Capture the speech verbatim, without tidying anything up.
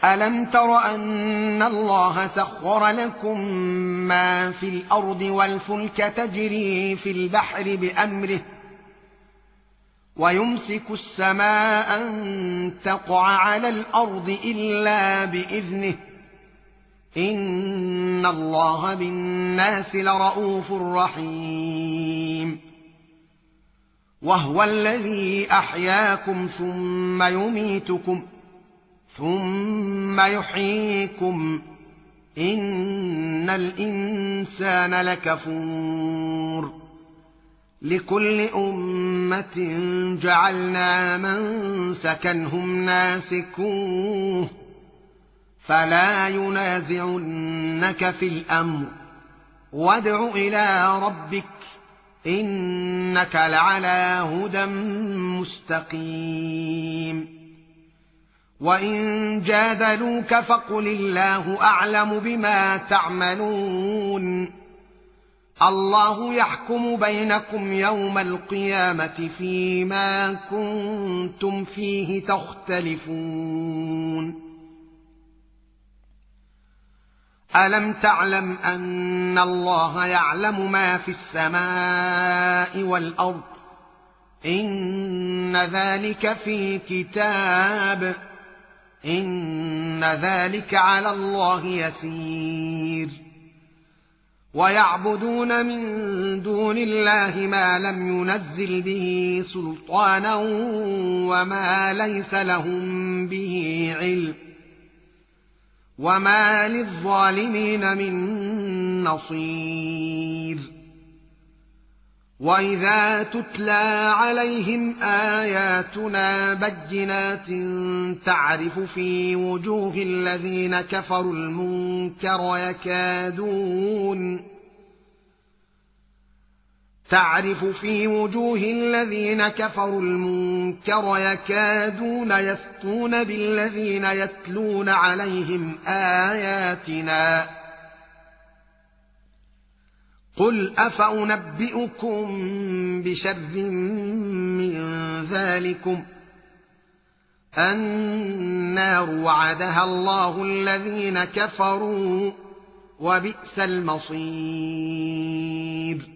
ألم تر أن الله سخر لكم ما في الأرض والفلك تجري في البحر بأمره ويمسك السماء أن تقع على الأرض إلا بإذنه إن الله بالناس لرءوف رحيم وهو الذي أحياكم ثم يميتكم ثم يحييكم إن الإنسان لكفور لكل أمة جعلنا منسكا هم ناسكوه فلا ينازعنك في الأمر وادع إلى ربك إنك لعلى هدى مستقيم وإن جادلوك فقل الله أعلم بما تعملون الله يحكم بينكم يوم القيامة فيما كنتم فيه تختلفون ألم تعلم أن الله يعلم ما في السماء والأرض إن ذلك في كتاب إن ذلك على الله يسير ويعبدون من دون الله ما لم ينزل به سلطانا وما ليس لهم به علم وما للظالمين من نصير وإذا تتلى عليهم آياتنا بينات تعرف في وجوه الذين كفروا المنكر يكادون تعرف في وجوه الذين كفروا المنكر يكادون يسطون بالذين يتلون عليهم آياتنا قل أفأنبئكم بشر من ذلكم النار وعدها الله الذين كفروا وبئس المصير